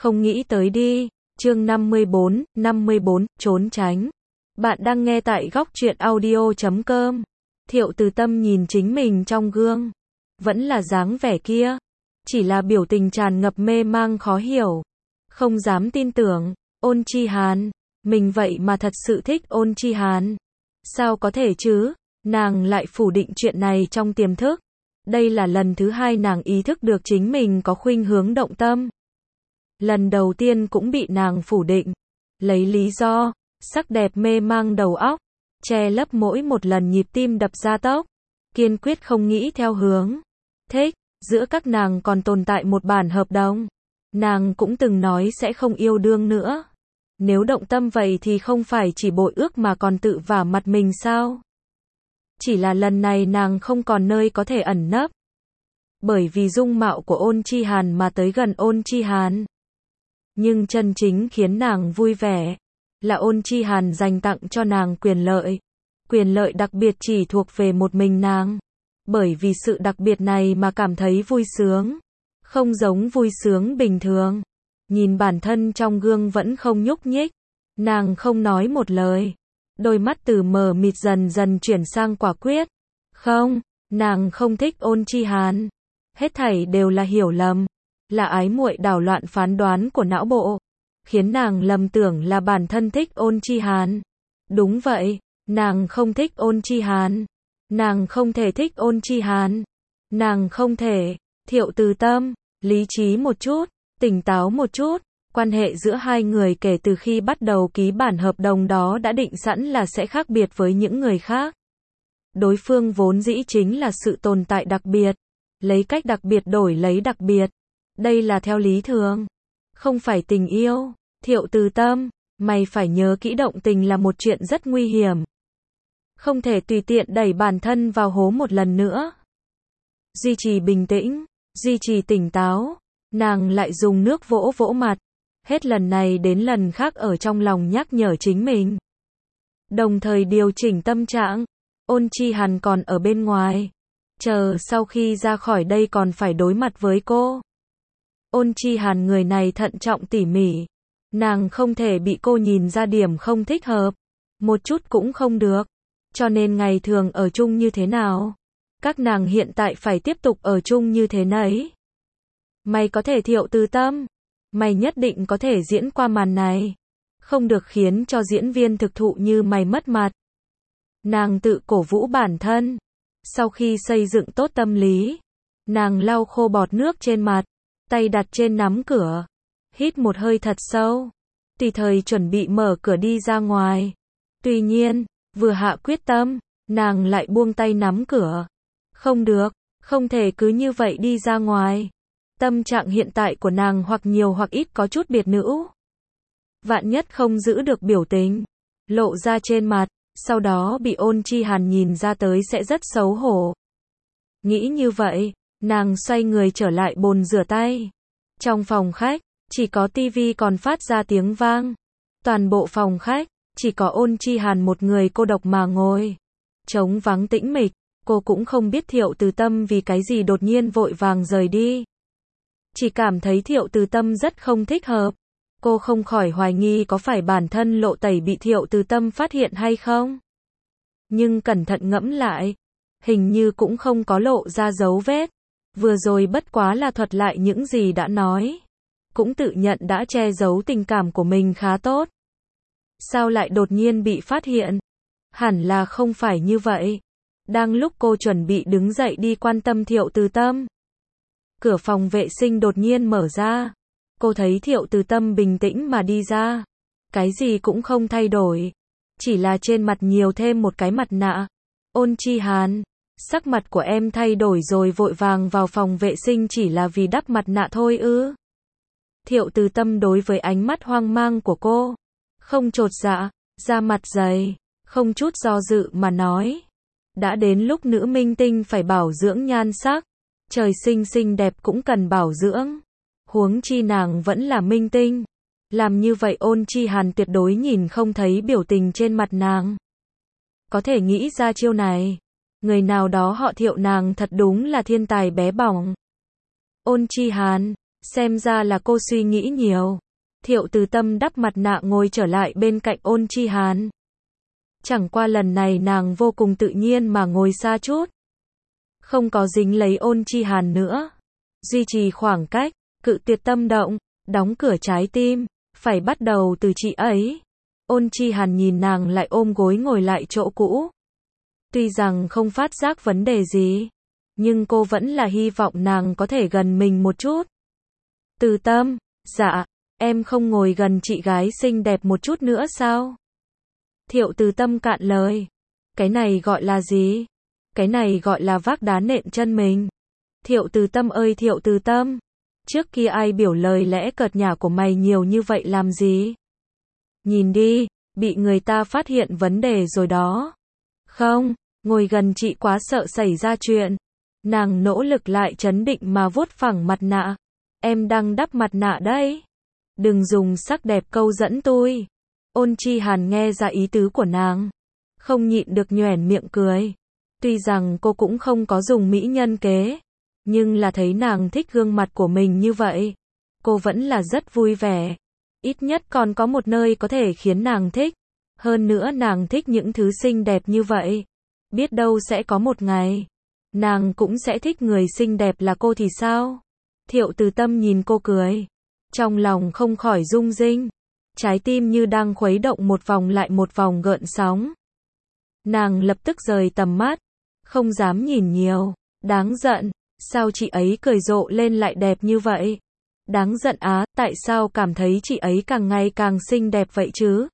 không nghĩ tới đi. Chương 54, trốn tránh. Bạn đang nghe tại góc truyện audio.com. Thiệu Từ Tâm nhìn chính mình trong gương. Vẫn là dáng vẻ kia. Chỉ là biểu tình tràn ngập mê mang khó hiểu. Không dám tin tưởng. Ôn Chi Hàn. Mình vậy mà thật sự thích Ôn Chi Hàn. Sao có thể chứ? Nàng lại phủ định chuyện này trong tiềm thức. Đây là lần thứ hai nàng ý thức được chính mình có khuynh hướng động tâm. Lần đầu tiên cũng bị nàng phủ định. Lấy lý do, sắc đẹp mê mang đầu óc, che lấp mỗi một lần nhịp tim đập gia tốc. Kiên quyết không nghĩ theo hướng thích, giữa các nàng còn tồn tại một bản hợp đồng. Nàng cũng từng nói sẽ không yêu đương nữa. Nếu động tâm vậy thì không phải chỉ bội ước mà còn tự vả mặt mình sao? Chỉ là lần này nàng không còn nơi có thể ẩn nấp. Bởi vì dung mạo của Ôn Chi Hàn mà tới gần Ôn Chi Hàn. Nhưng chân chính khiến nàng vui vẻ là Ôn Chi Hàn dành tặng cho nàng quyền lợi. Quyền lợi đặc biệt chỉ thuộc về một mình nàng. Bởi vì sự đặc biệt này mà cảm thấy vui sướng. Không giống vui sướng bình thường. Nhìn bản thân trong gương vẫn không nhúc nhích. Nàng không nói một lời. Đôi mắt từ mờ mịt dần dần chuyển sang quả quyết. Không, nàng không thích Ôn Chi Hàn. Hết thảy đều là hiểu lầm. Là ái muội đảo loạn phán đoán của não bộ. Khiến nàng lầm tưởng là bản thân thích Ôn Chi Hàn. Đúng vậy, nàng không thích Ôn Chi Hàn. Nàng không thể thích Ôn Chi Hàn. Nàng không thể. Thiệu Từ Tâm, lý trí một chút, tỉnh táo một chút. Quan hệ giữa hai người kể từ khi bắt đầu ký bản hợp đồng đó đã định sẵn là sẽ khác biệt với những người khác. Đối phương vốn dĩ chính là sự tồn tại đặc biệt. Lấy cách đặc biệt đổi lấy đặc biệt. Đây là theo lý thường. Không phải tình yêu. Thiệu Từ Tâm, mày phải nhớ kỹ, động tình là một chuyện rất nguy hiểm. Không thể tùy tiện đẩy bản thân vào hố một lần nữa. Duy trì bình tĩnh, duy trì tỉnh táo. Nàng lại dùng nước vỗ vỗ mặt. Hết lần này đến lần khác ở trong lòng nhắc nhở chính mình. Đồng thời điều chỉnh tâm trạng. Ôn Chi Hàn còn ở bên ngoài. Chờ sau khi ra khỏi đây còn phải đối mặt với cô. Ôn Chi Hàn người này thận trọng tỉ mỉ. Nàng không thể bị cô nhìn ra điểm không thích hợp. Một chút cũng không được. Cho nên ngày thường ở chung như thế nào? Các nàng hiện tại phải tiếp tục ở chung như thế nấy. Mày có thể, Thiệu Từ Tâm. Mày nhất định có thể diễn qua màn này. Không được khiến cho diễn viên thực thụ như mày mất mặt. Nàng tự cổ vũ bản thân. Sau khi xây dựng tốt tâm lý, nàng lau khô bọt nước trên mặt, tay đặt trên nắm cửa, hít một hơi thật sâu, tùy thời chuẩn bị mở cửa đi ra ngoài. Tuy nhiên, vừa hạ quyết tâm, nàng lại buông tay nắm cửa. Không được, không thể cứ như vậy đi ra ngoài. Tâm trạng hiện tại của nàng hoặc nhiều hoặc ít có chút biệt nữ. Vạn nhất không giữ được biểu tình lộ ra trên mặt, sau đó bị Ôn Chi Hàn nhìn ra tới sẽ rất xấu hổ. Nghĩ như vậy, nàng xoay người trở lại bồn rửa tay. Trong phòng khách, chỉ có tivi còn phát ra tiếng vang. Toàn bộ phòng khách, chỉ có Ôn Chi Hàn một người cô độc mà ngồi. Trống vắng tĩnh mịch, cô cũng không biết Thiệu Từ Tâm vì cái gì đột nhiên vội vàng rời đi. Chỉ cảm thấy Thiệu Từ Tâm rất không thích hợp. Cô không khỏi hoài nghi có phải bản thân lộ tẩy bị Thiệu Từ Tâm phát hiện hay không. Nhưng cẩn thận ngẫm lại, hình như cũng không có lộ ra dấu vết. Vừa rồi bất quá là thuật lại những gì đã nói. Cũng tự nhận đã che giấu tình cảm của mình khá tốt. Sao lại đột nhiên bị phát hiện? Hẳn là không phải như vậy. Đang lúc cô chuẩn bị đứng dậy đi quan tâm Thiệu Từ Tâm, cửa phòng vệ sinh đột nhiên mở ra. Cô thấy Thiệu Từ Tâm bình tĩnh mà đi ra. Cái gì cũng không thay đổi. Chỉ là trên mặt nhiều thêm một cái mặt nạ. Ôn Chi Hàn, sắc mặt của em thay đổi rồi vội vàng vào phòng vệ sinh chỉ là vì đắp mặt nạ thôi ư? Thiệu Từ Tâm đối với ánh mắt hoang mang của cô, không chột dạ, da mặt dày, không chút do dự mà nói. Đã đến lúc nữ minh tinh phải bảo dưỡng nhan sắc. Trời sinh xinh đẹp cũng cần bảo dưỡng. Huống chi nàng vẫn là minh tinh. Làm như vậy Ôn Chi Hàn tuyệt đối nhìn không thấy biểu tình trên mặt nàng. Có thể nghĩ ra chiêu này. Người nào đó họ Thiệu, nàng thật đúng là thiên tài bé bỏng. Ôn Chi Hàn, Xem ra là cô suy nghĩ nhiều. Thiệu Từ Tâm đắp mặt nạ ngồi trở lại bên cạnh Ôn Chi Hàn. Chẳng qua lần này nàng vô cùng tự nhiên mà ngồi xa chút. Không có dính lấy Ôn Chi Hàn nữa. Duy trì khoảng cách, cự tuyệt tâm động, đóng cửa trái tim, phải bắt đầu từ chị ấy. Ôn Chi Hàn nhìn nàng lại ôm gối ngồi lại chỗ cũ. Tuy rằng không phát giác vấn đề gì, nhưng cô vẫn là hy vọng nàng có thể gần mình một chút. Từ Tâm, dạ, em không ngồi gần chị gái xinh đẹp một chút nữa sao? Thiệu Từ Tâm cạn lời. Cái này gọi là gì? Cái này gọi là vác đá nện chân mình. Thiệu Từ Tâm ơi Thiệu Từ Tâm, trước kia ai biểu lời lẽ cợt nhả của mày nhiều như vậy làm gì? Nhìn đi, bị người ta phát hiện vấn đề rồi đó. Không, ngồi gần chị quá sợ xảy ra chuyện. Nàng nỗ lực lại trấn định mà vuốt phẳng mặt nạ. Em đang đắp mặt nạ đấy. Đừng dùng sắc đẹp câu dẫn tôi. Ôn Chi Hàn nghe ra ý tứ của nàng, không nhịn được nhoẻn miệng cười. Tuy rằng cô cũng không có dùng mỹ nhân kế, nhưng là thấy nàng thích gương mặt của mình như vậy, cô vẫn là rất vui vẻ. Ít nhất còn có một nơi có thể khiến nàng thích. Hơn nữa nàng thích những thứ xinh đẹp như vậy. Biết đâu sẽ có một ngày, nàng cũng sẽ thích người xinh đẹp là cô thì sao? Thiệu Từ Tâm nhìn cô cười, trong lòng không khỏi rung rinh. Trái tim như đang khuấy động một vòng lại một vòng gợn sóng. Nàng lập tức rời tầm mắt, không dám nhìn nhiều. Đáng giận, sao chị ấy cười rộ lên lại đẹp như vậy? Đáng giận á, tại sao cảm thấy chị ấy càng ngày càng xinh đẹp vậy chứ?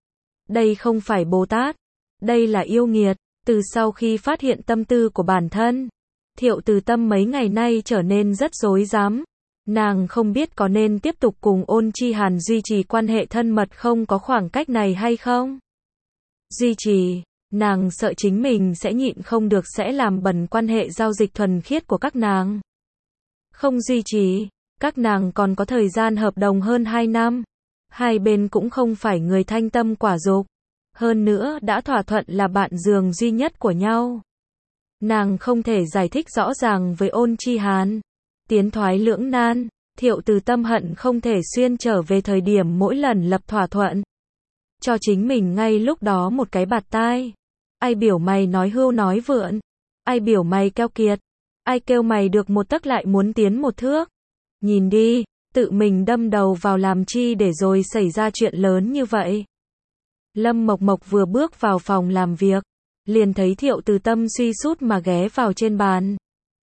Đây không phải Bồ Tát, đây là yêu nghiệt. Từ sau khi phát hiện tâm tư của bản thân, Thiệu Từ Tâm mấy ngày nay trở nên rất rối rắm. Nàng không biết có nên tiếp tục cùng Ôn Chi Hàn duy trì quan hệ thân mật không có khoảng cách này hay không? Duy trì, nàng sợ chính mình sẽ nhịn không được sẽ làm bẩn quan hệ giao dịch thuần khiết của các nàng. Không duy trì, các nàng còn có thời gian hợp đồng hơn 2 năm. Hai bên cũng không phải người thanh tâm quả dục. Hơn nữa đã thỏa thuận là bạn giường duy nhất của nhau. Nàng không thể giải thích rõ ràng với Ôn Chi Hàn. Tiến thoái lưỡng nan, Thiệu Từ Tâm hận không thể xuyên trở về thời điểm mỗi lần lập thỏa thuận. Cho chính mình ngay lúc đó một cái bạt tai. Ai biểu mày nói hưu nói vượn? Ai biểu mày keo kiệt? Ai kêu mày được một tấc lại muốn tiến một thước? Nhìn đi, tự mình đâm đầu vào làm chi để rồi xảy ra chuyện lớn như vậy. Lâm Mộc Mộc vừa bước vào phòng làm việc, liền thấy Thiệu Từ Tâm suy sút mà ghé vào trên bàn.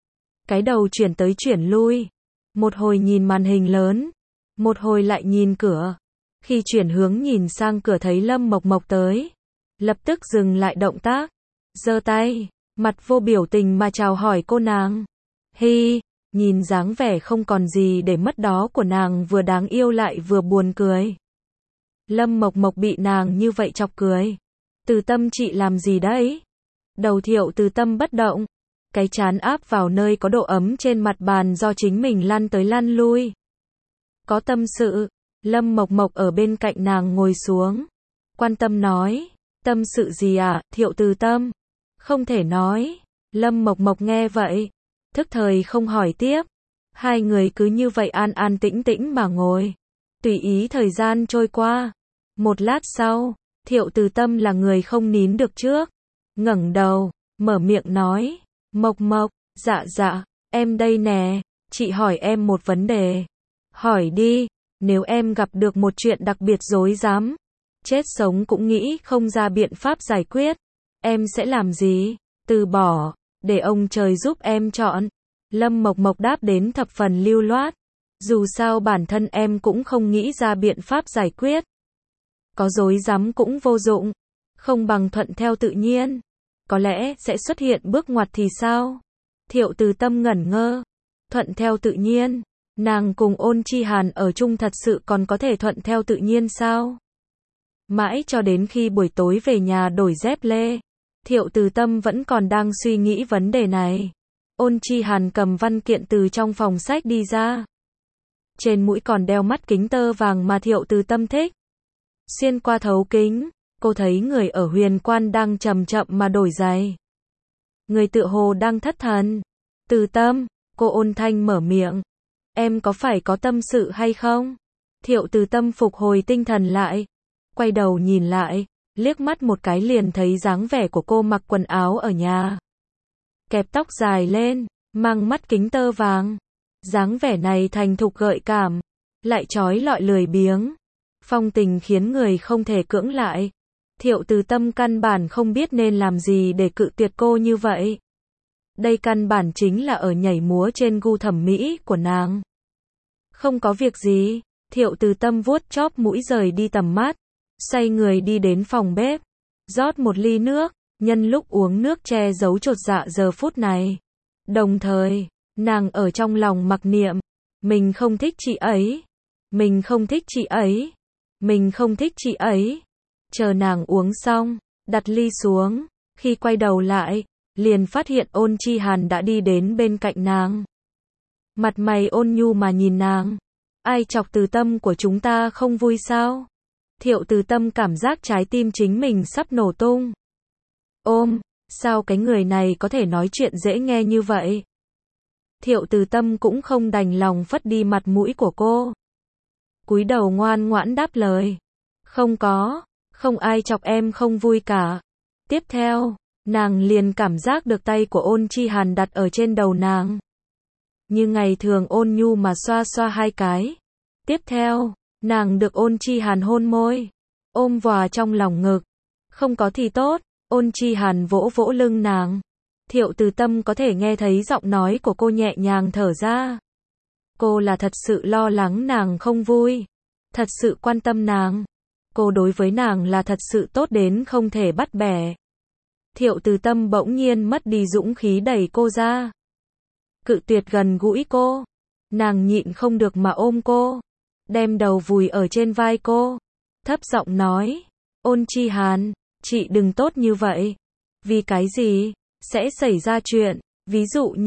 Cái đầu chuyển tới chuyển lui, một hồi nhìn màn hình lớn, một hồi lại nhìn cửa. Khi chuyển hướng nhìn sang cửa thấy Lâm Mộc Mộc tới, lập tức dừng lại động tác, giơ tay, mặt vô biểu tình mà chào hỏi cô nàng. Hi, nhìn dáng vẻ không còn gì để mất đó của nàng vừa đáng yêu lại vừa buồn cười. Lâm Mộc Mộc bị nàng như vậy chọc cười. Từ Tâm chị làm gì đấy? Đầu Thiệu Từ Tâm bất động, cái trán áp vào nơi có độ ấm trên mặt bàn do chính mình lăn tới lăn lui. Có tâm sự, Lâm Mộc Mộc ở bên cạnh nàng ngồi xuống, quan tâm nói, tâm sự gì à, Thiệu Từ Tâm? Không thể nói. Lâm Mộc Mộc nghe vậy, thức thời không hỏi tiếp. Hai người cứ như vậy an an tĩnh tĩnh mà ngồi, tùy ý thời gian trôi qua. Một lát sau, Thiệu Từ Tâm là người không nín được trước, ngẩng đầu, mở miệng nói, Mộc Mộc, dạ, em đây nè, chị hỏi em một vấn đề. Hỏi đi, nếu em gặp được một chuyện đặc biệt rối rắm, chết sống cũng nghĩ không ra biện pháp giải quyết, em sẽ làm gì? Từ bỏ, để ông trời giúp em chọn. Lâm Mộc Mộc đáp đến thập phần lưu loát. Dù sao bản thân em cũng không nghĩ ra biện pháp giải quyết. Có rối rắm cũng vô dụng, không bằng thuận theo tự nhiên. Có lẽ sẽ xuất hiện bước ngoặt thì sao? Thiệu Từ Tâm ngẩn ngơ. Thuận theo tự nhiên, nàng cùng Ôn Chi Hàn ở chung thật sự còn có thể thuận theo tự nhiên sao? Mãi cho đến khi buổi tối về nhà đổi dép lê, Thiệu Từ Tâm vẫn còn đang suy nghĩ vấn đề này. Ôn Chi Hàn cầm văn kiện từ trong phòng sách đi ra. Trên mũi còn đeo mắt kính tơ vàng mà Thiệu Từ Tâm thích. Xuyên qua thấu kính, cô thấy người ở Huyền Quan đang chậm chậm mà đổi giày. Người tựa hồ đang thất thần. Từ Tâm, cô ôn thanh mở miệng. em có phải có tâm sự hay không? Thiệu Từ Tâm phục hồi tinh thần lại, quay đầu nhìn lại, liếc mắt một cái liền thấy dáng vẻ của cô mặc quần áo ở nhà. Kẹp tóc dài lên, mang mắt kính tơ vàng. Dáng vẻ này thành thục gợi cảm, lại trói lọi lười biếng. Phong tình khiến người không thể cưỡng lại. Thiệu Từ Tâm căn bản không biết nên làm gì để cự tuyệt cô như vậy. Đây căn bản chính là ở nhảy múa trên gu thẩm mỹ của nàng. Không có việc gì, Thiệu Từ Tâm vuốt chóp mũi rời đi tầm mắt, xoay người đi đến phòng bếp, rót một ly nước, nhân lúc uống nước che giấu chột dạ giờ phút này. Đồng thời, nàng ở trong lòng mặc niệm, mình không thích chị ấy, mình không thích chị ấy, mình không thích chị ấy. Chờ nàng uống xong, đặt ly xuống, khi quay đầu lại, liền phát hiện Ôn Chi Hàn đã đi đến bên cạnh nàng. Mặt mày ôn nhu mà nhìn nàng. Ai chọc Từ Tâm của chúng ta không vui sao? Thiệu Từ Tâm cảm giác trái tim chính mình sắp nổ tung. Sao cái người này có thể nói chuyện dễ nghe như vậy? Thiệu Từ Tâm cũng không đành lòng phất đi mặt mũi của cô. Cúi đầu ngoan ngoãn đáp lời. Không ai chọc em không vui cả. Tiếp theo, nàng liền cảm giác được tay của Ôn Chi Hàn đặt ở trên đầu nàng. Như ngày thường ôn nhu mà xoa xoa hai cái. Tiếp theo, nàng được Ôn Chi Hàn hôn môi, ôm vào trong lòng ngực. Không có thì tốt, Ôn Chi Hàn vỗ vỗ lưng nàng. Thiệu Từ Tâm có thể nghe thấy giọng nói của cô nhẹ nhàng thở ra. Cô là thật sự lo lắng nàng không vui, thật sự quan tâm nàng. Cô đối với nàng là thật sự tốt đến không thể bắt bẻ. Thiệu Từ Tâm bỗng nhiên mất đi dũng khí đẩy cô ra. Cự tuyệt gần gũi cô. Nàng nhịn không được mà ôm cô, đem đầu vùi ở trên vai cô, thấp giọng nói, Ôn Chi Hàn, chị đừng tốt như vậy. Vì cái gì? Sẽ xảy ra chuyện, ví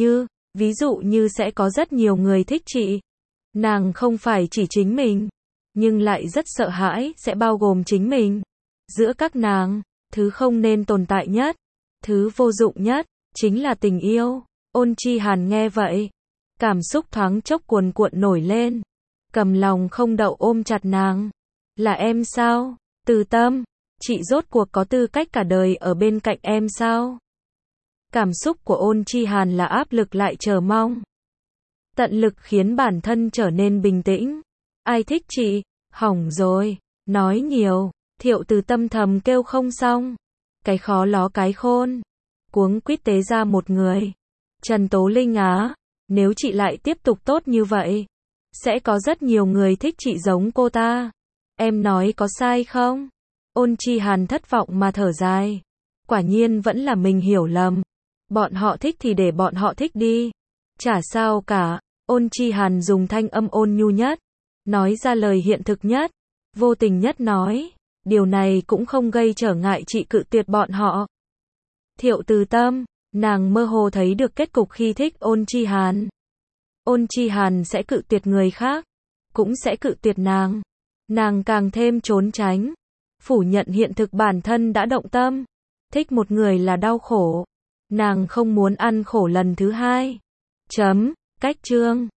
dụ như sẽ có rất nhiều người thích chị. Nàng không phải chỉ chính mình, nhưng lại rất sợ hãi sẽ bao gồm chính mình. Giữa các nàng, thứ không nên tồn tại nhất, thứ vô dụng nhất, chính là tình yêu. Ôn Chi Hàn nghe vậy, cảm xúc thoáng chốc cuồn cuộn nổi lên, cầm lòng không đậu ôm chặt nàng. Là em sao? Từ Tâm, chị rốt cuộc có tư cách cả đời ở bên cạnh em sao? Cảm xúc của Ôn Chi Hàn là áp lực lại chờ mong. Tận lực khiến bản thân trở nên bình tĩnh. Ai thích chị? Hỏng rồi, nói nhiều. Thiệu Từ Tâm thầm kêu không xong. Cái khó ló cái khôn. Cuống quýt tế ra một người. Trần Tố Linh á, nếu chị lại tiếp tục tốt như vậy, sẽ có rất nhiều người thích chị giống cô ta. Em nói có sai không? Ôn Chi Hàn thất vọng mà thở dài. Quả nhiên vẫn là mình hiểu lầm. Bọn họ thích thì để bọn họ thích đi. Chả sao cả. Ôn Chi Hàn dùng thanh âm ôn nhu nhất, nói ra lời hiện thực nhất, vô tình nhất nói. Điều này cũng không gây trở ngại chị cự tuyệt bọn họ. Thiệu Từ Tâm, nàng mơ hồ thấy được kết cục khi thích Ôn Chi Hàn. Ôn Chi Hàn sẽ cự tuyệt người khác, cũng sẽ cự tuyệt nàng. Nàng càng thêm trốn tránh, phủ nhận hiện thực bản thân đã động tâm. Thích một người là đau khổ. Nàng không muốn ăn khổ lần thứ hai. Cách chương